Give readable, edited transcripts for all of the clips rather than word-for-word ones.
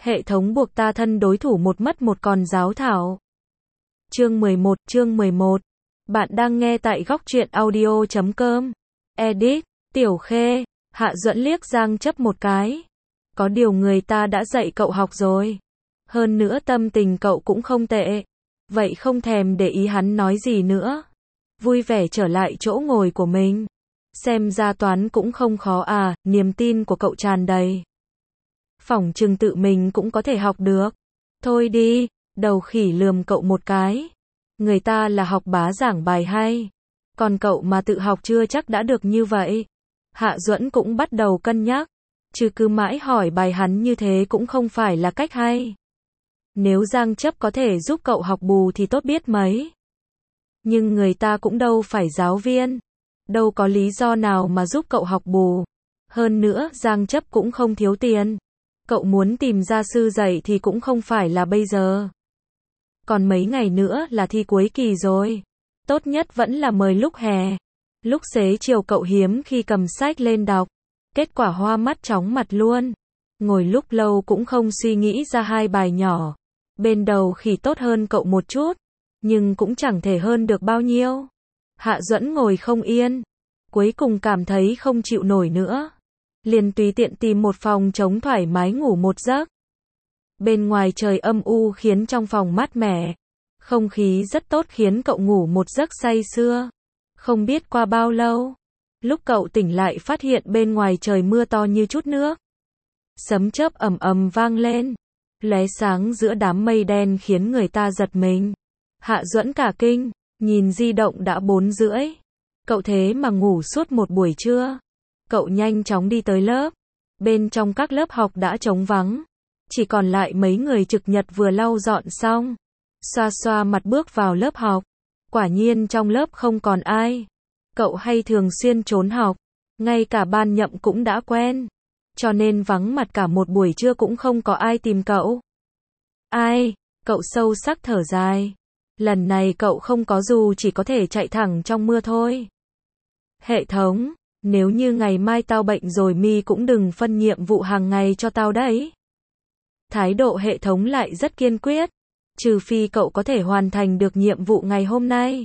Hệ thống buộc ta thân đối thủ một mất một còn giáo thảo. Chương 11. Bạn đang nghe tại góc truyện audio.com. Edit, Tiểu Khê. Hạ Duẫn liếc Giang Chấp một cái. Có điều người ta đã dạy cậu học rồi. Hơn nữa tâm tình cậu cũng không tệ. Vậy không thèm để ý hắn nói gì nữa. Vui vẻ trở lại chỗ ngồi của mình. Xem ra toán cũng không khó à, niềm tin của cậu tràn đầy. Phỏng chừng tự mình cũng có thể học được. Thôi đi, đầu khỉ lườm cậu một cái. Người ta là học bá giảng bài hay. Còn cậu mà tự học chưa chắc đã được như vậy. Hạ Duẫn cũng bắt đầu cân nhắc. Chứ cứ mãi hỏi bài hắn như thế cũng không phải là cách hay. Nếu Giang Chấp có thể giúp cậu học bù thì tốt biết mấy. Nhưng người ta cũng đâu phải giáo viên. Đâu có lý do nào mà giúp cậu học bù. Hơn nữa, Giang Chấp cũng không thiếu tiền. Cậu muốn tìm gia sư dạy thì cũng không phải là bây giờ. Còn mấy ngày nữa là thi cuối kỳ rồi. Tốt nhất vẫn là mời lúc hè. Lúc xế chiều cậu hiếm khi cầm sách lên đọc. Kết quả hoa mắt chóng mặt luôn. Ngồi lúc lâu cũng không suy nghĩ ra hai bài nhỏ. Bên đầu khỉ tốt hơn cậu một chút. Nhưng cũng chẳng thể hơn được bao nhiêu. Hạ Duẫn ngồi không yên. Cuối cùng cảm thấy không chịu nổi nữa. Liền tùy tiện tìm một phòng trống thoải mái ngủ một giấc. Bên ngoài trời âm u khiến trong phòng mát mẻ. Không khí rất tốt khiến cậu ngủ một giấc say sưa. Không biết qua bao lâu. Lúc cậu tỉnh lại phát hiện bên ngoài trời mưa to như chút nước. Sấm chớp ầm ầm vang lên. Lóe sáng giữa đám mây đen khiến người ta giật mình. Hạ Duẫn cả kinh, nhìn di động đã 4:30. Cậu thế mà ngủ suốt một buổi trưa. Cậu nhanh chóng đi tới lớp. Bên trong các lớp học đã trống vắng. Chỉ còn lại mấy người trực nhật vừa lau dọn xong. Xoa xoa mặt bước vào lớp học. Quả nhiên trong lớp không còn ai. Cậu hay thường xuyên trốn học. Ngay cả ban nhậm cũng đã quen. Cho nên vắng mặt cả một buổi trưa cũng không có ai tìm cậu. Ai? Cậu sâu sắc thở dài. Lần này cậu không có dù chỉ có thể chạy thẳng trong mưa thôi. Hệ thống, nếu như ngày mai tao bệnh rồi mi cũng đừng phân nhiệm vụ hàng ngày cho tao đấy. Thái độ hệ thống lại rất kiên quyết. Trừ phi cậu có thể hoàn thành được nhiệm vụ ngày hôm nay.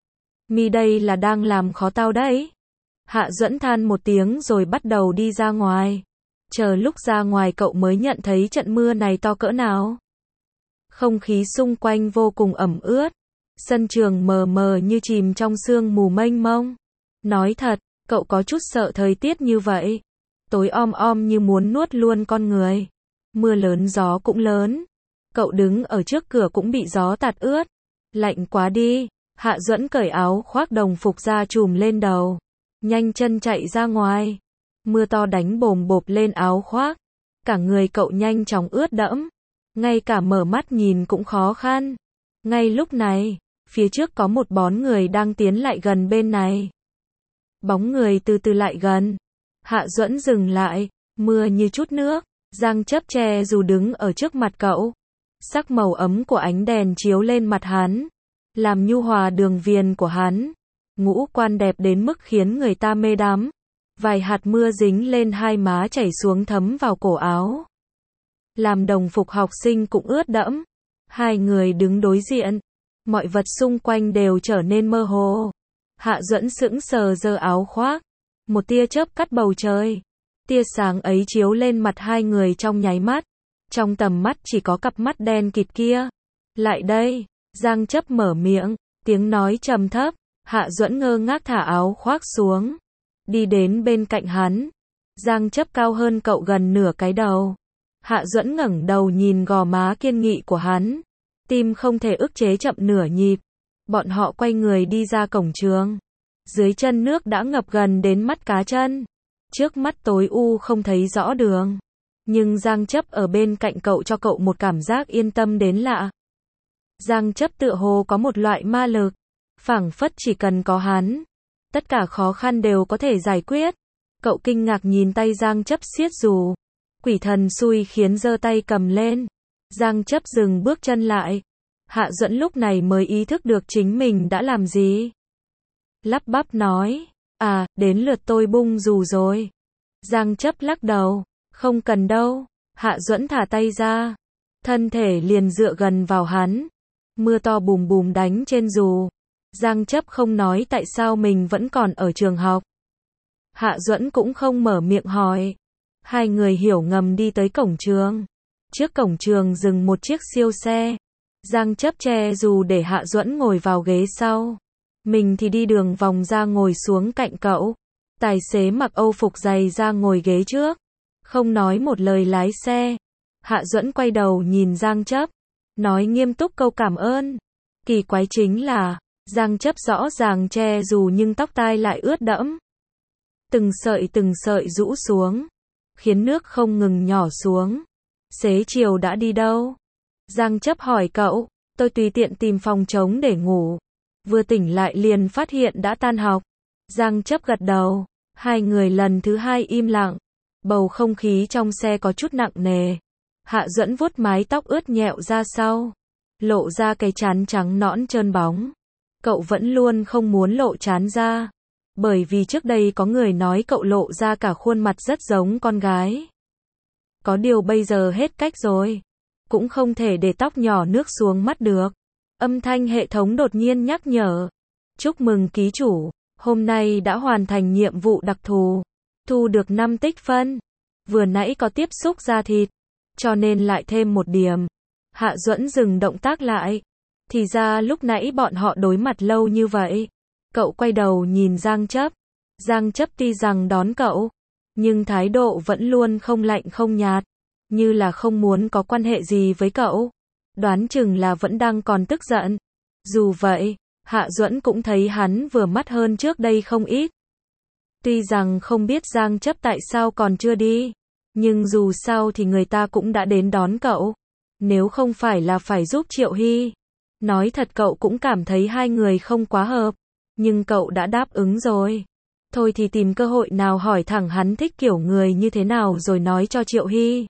Mi đây là đang làm khó tao đấy. Hạ Duẫn than một tiếng rồi bắt đầu đi ra ngoài. Chờ lúc ra ngoài cậu mới nhận thấy trận mưa này to cỡ nào. Không khí xung quanh vô cùng ẩm ướt. Sân trường mờ mờ như chìm trong sương mù mênh mông. Nói thật, cậu có chút sợ thời tiết như vậy. Tối om như muốn nuốt luôn con người. Mưa lớn gió cũng lớn. Cậu đứng ở trước cửa cũng bị gió tạt ướt. Lạnh quá đi. Hạ Duẫn cởi áo khoác đồng phục ra trùm lên đầu. Nhanh chân chạy ra ngoài. Mưa to đánh bồm bộp lên áo khoác. Cả người cậu nhanh chóng ướt đẫm. Ngay cả mở mắt nhìn cũng khó khăn. Ngay lúc này, phía trước có một bóng người đang tiến lại gần bên này. Bóng người từ từ lại gần. Hạ Duẫn dừng lại. Mưa như chút nước. Giang Chấp che dù đứng ở trước mặt cậu. Sắc màu ấm của ánh đèn chiếu lên mặt hắn. Làm nhu hòa đường viền của hắn. Ngũ quan đẹp đến mức khiến người ta mê đắm. Vài hạt mưa dính lên hai má chảy xuống thấm vào cổ áo. Làm đồng phục học sinh cũng ướt đẫm. Hai người đứng đối diện. Mọi vật xung quanh đều trở nên mơ hồ. Hạ Duẫn sững sờ giơ áo khoác. Một tia chớp cắt bầu trời. Tia sáng ấy chiếu lên mặt hai người trong nháy mắt. Trong tầm mắt chỉ có cặp mắt đen kịt kia. Lại đây. Giang Chấp mở miệng. Tiếng nói trầm thấp. Hạ Duẫn ngơ ngác thả áo khoác xuống. Đi đến bên cạnh hắn. Giang Chấp cao hơn cậu gần nửa cái đầu. Hạ Duẫn ngẩng đầu nhìn gò má kiên nghị của hắn. Tim không thể ức chế chậm nửa nhịp. Bọn họ quay người đi ra cổng trường. Dưới chân nước đã ngập gần đến mắt cá chân. Trước mắt tối u không thấy rõ đường. Nhưng Giang Chấp ở bên cạnh cậu cho cậu một cảm giác yên tâm đến lạ. Giang Chấp tựa hồ có một loại ma lực. Phảng phất chỉ cần có hắn. Tất cả khó khăn đều có thể giải quyết. Cậu kinh ngạc nhìn tay Giang Chấp siết dù. Quỷ thần xui khiến giơ tay cầm lên. Giang Chấp dừng bước chân lại. Hạ Duẫn lúc này mới ý thức được chính mình đã làm gì. Lắp bắp nói. À, đến lượt tôi bung dù rồi. Giang Chấp lắc đầu. Không cần đâu. Hạ Duẫn thả tay ra, thân thể liền dựa gần vào hắn. Mưa to bùm bùm đánh trên dù. Giang Chấp không nói tại sao mình vẫn còn ở trường học. Hạ Duẫn cũng không mở miệng hỏi. Hai người hiểu ngầm đi tới cổng trường. Trước cổng trường dừng một chiếc siêu xe. Giang Chấp che dù để Hạ Duẫn ngồi vào ghế sau. Mình thì đi đường vòng ra ngồi xuống cạnh cậu. Tài xế mặc Âu phục dày ra ngồi ghế trước. Không nói một lời lái xe. Hạ Duẫn quay đầu nhìn Giang Chấp. Nói nghiêm túc câu cảm ơn. Kỳ quái chính là, Giang Chấp rõ ràng che dù nhưng tóc tai lại ướt đẫm. Từng sợi rũ xuống. Khiến nước không ngừng nhỏ xuống. Xế chiều đã đi đâu? Giang Chấp hỏi cậu. Tôi tùy tiện tìm phòng trống để ngủ. Vừa tỉnh lại liền phát hiện đã tan học. Giang Chấp gật đầu. Hai người lần thứ hai im lặng. Bầu không khí trong xe có chút nặng nề. Hạ Duẫn vuốt mái tóc ướt nhẹo ra sau. Lộ ra cái trán trắng nõn trơn bóng. Cậu vẫn luôn không muốn lộ trán ra. Bởi vì trước đây có người nói cậu lộ ra cả khuôn mặt rất giống con gái. Có điều bây giờ hết cách rồi. Cũng không thể để tóc nhỏ nước xuống mắt được. Âm thanh hệ thống đột nhiên nhắc nhở. Chúc mừng ký chủ. Hôm nay đã hoàn thành nhiệm vụ đặc thù. Thu được 5 tích phân. Vừa nãy có tiếp xúc da thịt. Cho nên lại thêm 1 điểm. Hạ Duẫn dừng động tác lại. Thì ra lúc nãy bọn họ đối mặt lâu như vậy. Cậu quay đầu nhìn Giang Chấp. Giang Chấp tuy rằng đón cậu. Nhưng thái độ vẫn luôn không lạnh không nhạt. Như là không muốn có quan hệ gì với cậu. Đoán chừng là vẫn đang còn tức giận. Dù vậy, Hạ Duẫn cũng thấy hắn vừa mắt hơn trước đây không ít. Tuy rằng không biết Giang Chấp tại sao còn chưa đi. Nhưng dù sao thì người ta cũng đã đến đón cậu. Nếu không phải là phải giúp Triệu Hy. Nói thật cậu cũng cảm thấy hai người không quá hợp. Nhưng cậu đã đáp ứng rồi. Thôi thì tìm cơ hội nào hỏi thẳng hắn thích kiểu người như thế nào rồi nói cho Triệu Hy.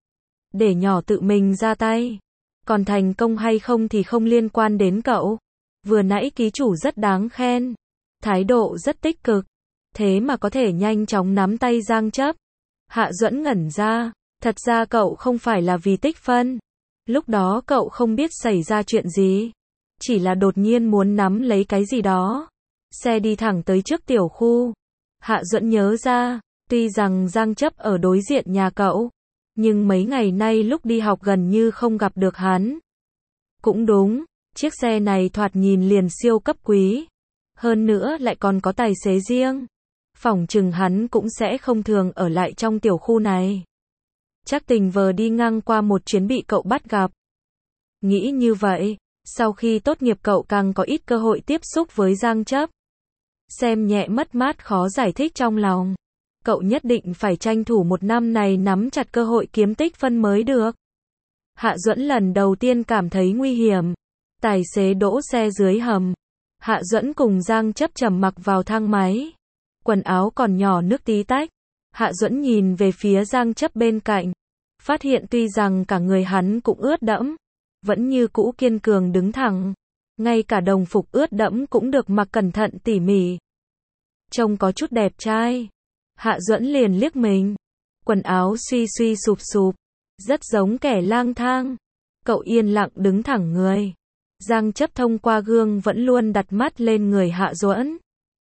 Để nhỏ tự mình ra tay. Còn thành công hay không thì không liên quan đến cậu. Vừa nãy ký chủ rất đáng khen. Thái độ rất tích cực. Thế mà có thể nhanh chóng nắm tay Giang Chấp. Hạ Duẫn ngẩn ra. Thật ra cậu không phải là vì tích phân. Lúc đó cậu không biết xảy ra chuyện gì. Chỉ là đột nhiên muốn nắm lấy cái gì đó. Xe đi thẳng tới trước tiểu khu. Hạ Duẫn nhớ ra. Tuy rằng Giang Chấp ở đối diện nhà cậu. Nhưng mấy ngày nay lúc đi học gần như không gặp được hắn. Cũng đúng. Chiếc xe này thoạt nhìn liền siêu cấp quý. Hơn nữa lại còn có tài xế riêng. Phỏng chừng hắn cũng sẽ không thường ở lại trong tiểu khu này. Chắc tình vờ đi ngang qua một chuyến bị cậu bắt gặp. Nghĩ như vậy, sau khi tốt nghiệp cậu càng có ít cơ hội tiếp xúc với Giang Chấp. Xem nhẹ mất mát khó giải thích trong lòng. Cậu nhất định phải tranh thủ 1 năm này nắm chặt cơ hội kiếm tích phân mới được. Hạ Duẫn lần đầu tiên cảm thấy nguy hiểm. Tài xế đỗ xe dưới hầm. Hạ Duẫn cùng Giang Chấp trầm mặc vào thang máy. Quần áo còn nhỏ nước tí tách. Hạ Duẫn nhìn về phía Giang Chấp bên cạnh. Phát hiện tuy rằng cả người hắn cũng ướt đẫm. Vẫn như cũ kiên cường đứng thẳng. Ngay cả đồng phục ướt đẫm cũng được mặc cẩn thận tỉ mỉ. Trông có chút đẹp trai. Hạ Duẫn liền liếc mình. Quần áo suy suy sụp sụp. Rất giống kẻ lang thang. Cậu yên lặng đứng thẳng người. Giang Chấp thông qua gương vẫn luôn đặt mắt lên người Hạ Duẫn.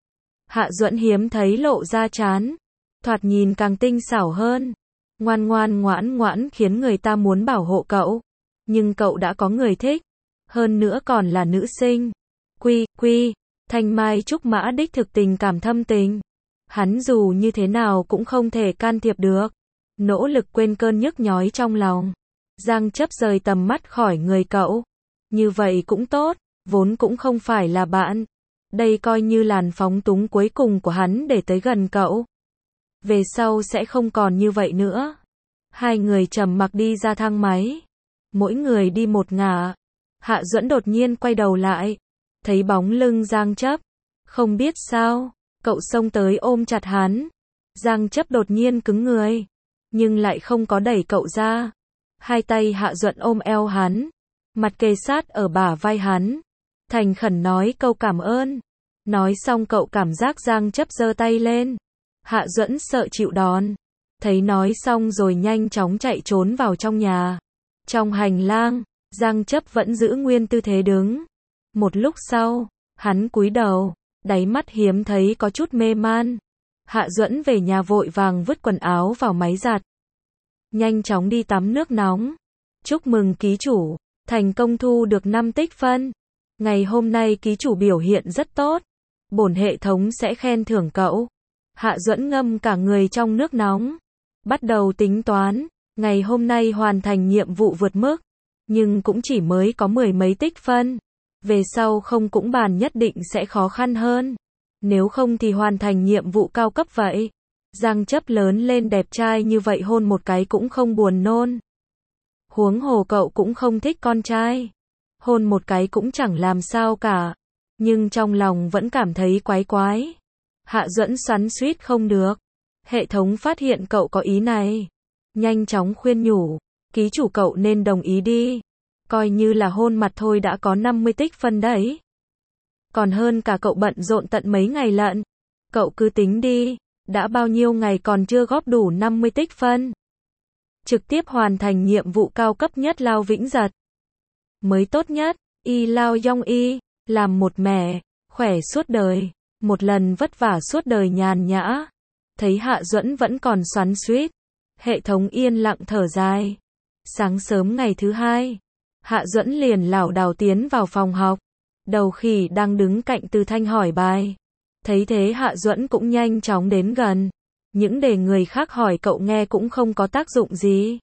Hạ Duẫn hiếm thấy lộ ra trán. Thoạt nhìn càng tinh xảo hơn. Ngoan ngoãn khiến người ta muốn bảo hộ cậu. Nhưng cậu đã có người thích. Hơn nữa còn là nữ sinh. Quy, thanh mai trúc mã đích thực tình cảm thâm tình. Hắn dù như thế nào cũng không thể can thiệp được. Nỗ lực quên cơn nhức nhói trong lòng. Giang Chấp rời tầm mắt khỏi người cậu. Như vậy cũng tốt, vốn cũng không phải là bạn. Đây coi như làn phóng túng cuối cùng của hắn để tới gần cậu. Về sau sẽ không còn như vậy nữa. Hai người trầm mặc đi ra thang máy. Mỗi người đi một ngả. Hạ Duẫn đột nhiên quay đầu lại. Thấy bóng lưng Giang Chấp. Không biết sao, cậu xông tới ôm chặt hắn. Giang Chấp đột nhiên cứng người. Nhưng lại không có đẩy cậu ra. Hai tay Hạ Duẫn ôm eo hắn. Mặt kề sát ở bả vai hắn. Thành khẩn nói câu cảm ơn. Nói xong cậu cảm giác Giang Chấp giơ tay lên. Hạ Duẫn sợ chịu đòn. Thấy nói xong rồi nhanh chóng chạy trốn vào trong nhà. Trong hành lang, Giang Chấp vẫn giữ nguyên tư thế đứng. Một lúc sau, hắn cúi đầu, đáy mắt hiếm thấy có chút mê man. Hạ Duẫn về nhà vội vàng vứt quần áo vào máy giặt. Nhanh chóng đi tắm nước nóng. Chúc mừng ký chủ, thành công thu được 5 tích phân. Ngày hôm nay ký chủ biểu hiện rất tốt. Bổn hệ thống sẽ khen thưởng cậu. Hạ Duẫn ngâm cả người trong nước nóng. Bắt đầu tính toán, ngày hôm nay hoàn thành nhiệm vụ vượt mức. Nhưng cũng chỉ mới có 10 mấy tích phân. Về sau không cũng bàn nhất định sẽ khó khăn hơn. Nếu không thì hoàn thành nhiệm vụ cao cấp vậy. Giang Chấp lớn lên đẹp trai như vậy hôn một cái cũng không buồn nôn. Huống hồ cậu cũng không thích con trai. Hôn một cái cũng chẳng làm sao cả. Nhưng trong lòng vẫn cảm thấy quái quái. Hạ Duẫn xoắn xuýt không được. Hệ thống phát hiện cậu có ý này. Nhanh chóng khuyên nhủ. Ký chủ cậu nên đồng ý đi. Coi như là hôn mặt thôi đã có 50 tích phân đấy. Còn hơn cả cậu bận rộn tận mấy ngày lận. Cậu cứ tính đi. Đã bao nhiêu ngày còn chưa góp đủ 50 tích phân. Trực tiếp hoàn thành nhiệm vụ cao cấp nhất Lao Vĩnh Giật. Mới tốt nhất, y Lao Yong y, làm một mẻ, khỏe suốt đời, một lần vất vả suốt đời nhàn nhã. Thấy Hạ Duẫn vẫn còn xoắn xuýt, hệ thống yên lặng thở dài. Sáng sớm ngày thứ hai, Hạ Duẫn liền lảo đảo tiến vào phòng học. Đầu khỉ đang đứng cạnh Từ Thanh hỏi bài. Thấy thế Hạ Duẫn cũng nhanh chóng đến gần. Những đề người khác hỏi cậu nghe cũng không có tác dụng gì.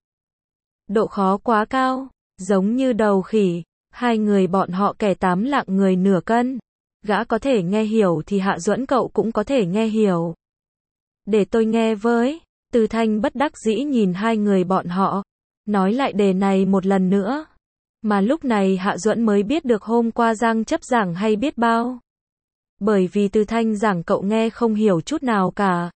Độ khó quá cao, giống như đầu khỉ. Hai người bọn họ kẻ 8 lạng người nửa cân. Gã có thể nghe hiểu thì Hạ Duẫn cậu cũng có thể nghe hiểu. Để tôi nghe với. Từ Thanh bất đắc dĩ nhìn hai người bọn họ. Nói lại đề này một lần nữa. Mà lúc này Hạ Duẫn mới biết được hôm qua Giang Chấp giảng hay biết bao. Bởi vì Từ Thanh giảng cậu nghe không hiểu chút nào cả.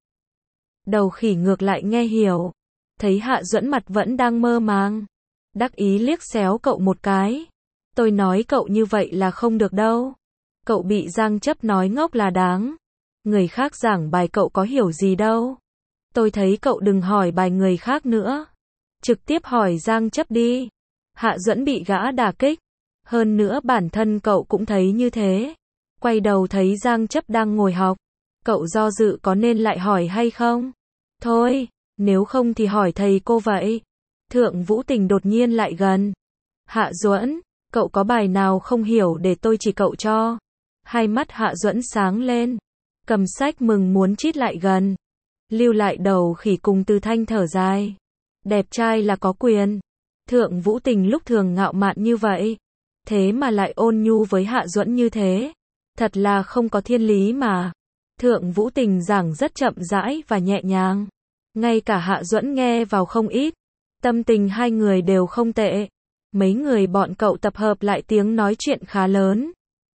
Đầu khỉ ngược lại nghe hiểu. Thấy Hạ Duẫn mặt vẫn đang mơ màng. Đắc ý liếc xéo cậu một cái. Tôi nói cậu như vậy là không được đâu. Cậu bị Giang Chấp nói ngốc là đáng. Người khác giảng bài cậu có hiểu gì đâu. Tôi thấy cậu đừng hỏi bài người khác nữa. Trực tiếp hỏi Giang Chấp đi. Hạ Duẫn bị gã đả kích. Hơn nữa bản thân cậu cũng thấy như thế. Quay đầu thấy Giang Chấp đang ngồi học. Cậu do dự có nên lại hỏi hay không? Thôi, nếu không thì hỏi thầy cô vậy. Thượng Vũ Tình đột nhiên lại gần. Hạ Duẫn, cậu có bài nào không hiểu để tôi chỉ cậu cho. Hai mắt Hạ Duẫn sáng lên. Cầm sách mừng muốn chít lại gần. Lưu lại đầu khỉ cùng Từ Thanh thở dài. Đẹp trai là có quyền. Thượng Vũ Tình lúc thường ngạo mạn như vậy. Thế mà lại ôn nhu với Hạ Duẫn như thế. Thật là không có thiên lý mà. Thượng Vũ Tình giảng rất chậm rãi và nhẹ nhàng. Ngay cả Hạ Duẫn nghe vào không ít. Tâm tình hai người đều không tệ. Mấy người bọn cậu tập hợp lại tiếng nói chuyện khá lớn.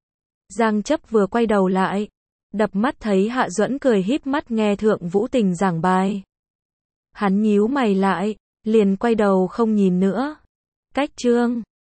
Giang Chấp vừa quay đầu lại. Đập mắt thấy Hạ Duẫn cười híp mắt nghe Thượng Vũ Tình giảng bài. Hắn nhíu mày lại, liền quay đầu không nhìn nữa. Cách chương